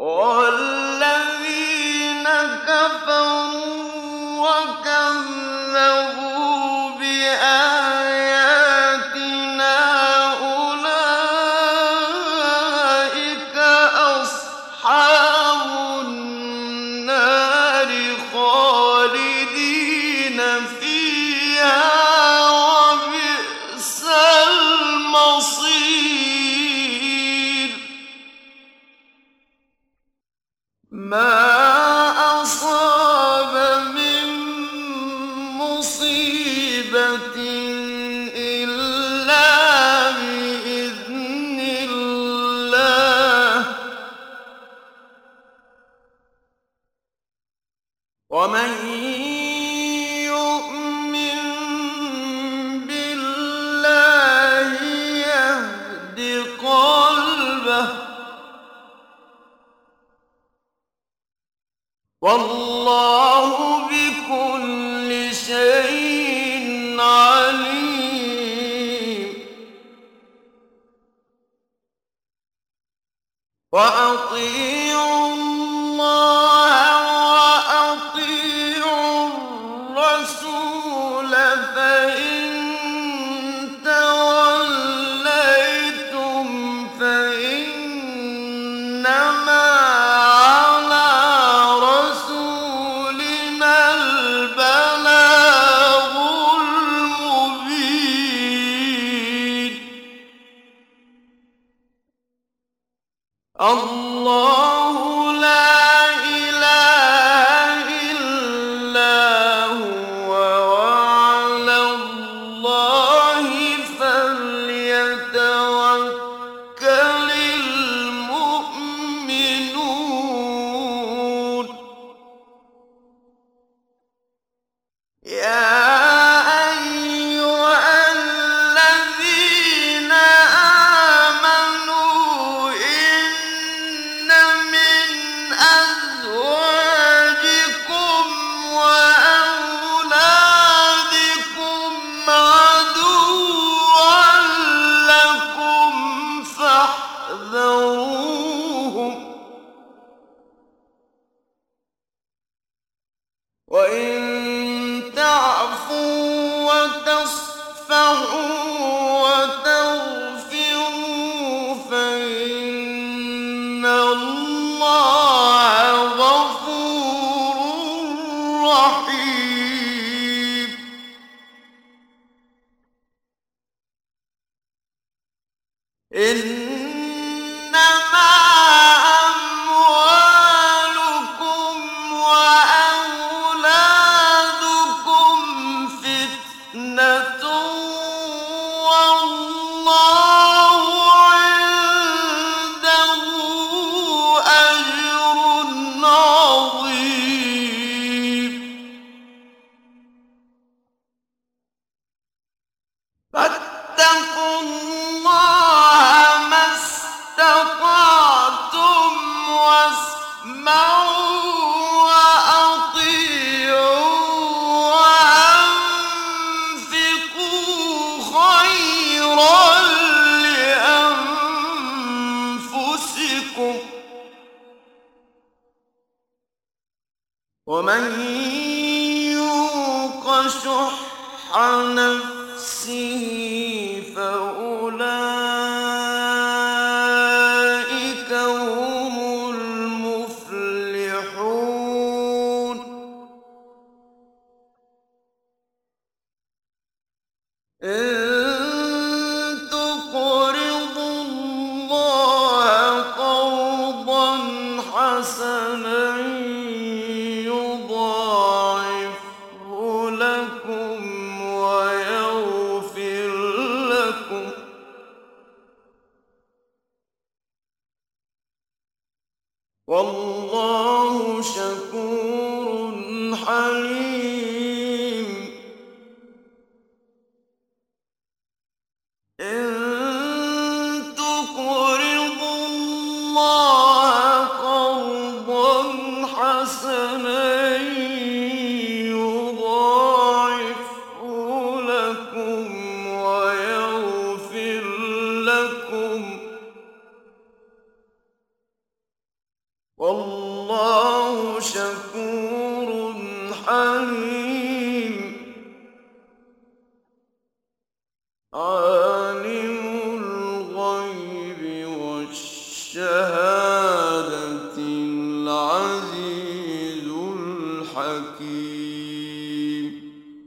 وَالَّذِينَ كَفَرُوا وَكَذَّبُوا بِآيَاتِنَا أُولَٰئِكَ أَصْحَابُ النَّارِ خَالِدِينَ فِيهَا ۖ وَبِئْسَ الْمَصِيرُ. ما أصاب من مصيبة إلا بإذن الله، ومن يؤمن بالله يهد قلبه، والله بكل شيء عليم. وأطيعوا الله وأطيعوا الرسول، فإن توليتم فإنما على رسولنا البلاغ المبين. الله لا إله إلا هو، وعلى الله فليتوكل المؤمنون. يا أيها الذين آمنوا إن من أزواجكم وأولادكم عدوا لكم فاحذروهم، وإن تعفوا وتصفحوا وتغفروا فإن الله غفور رحيم. إنما أموالكم وأولادكم فتنة، والله عنده أجر عظيم. فاتقوا الله ما استطعتم، واسمعوا وأطيعوا وأنفقوا خيرا لأنفسكم، ومن يوق شح نفسه فأولئك هم المفلحون. إن تقرضوا الله قرضا حسنا يضاعفه لكم ويغفر لكم، والله شكور حليم. إن تقرضوا الله قرضا حسنا يضاعفه لكم ويغفر لكم، والله شكور حليم.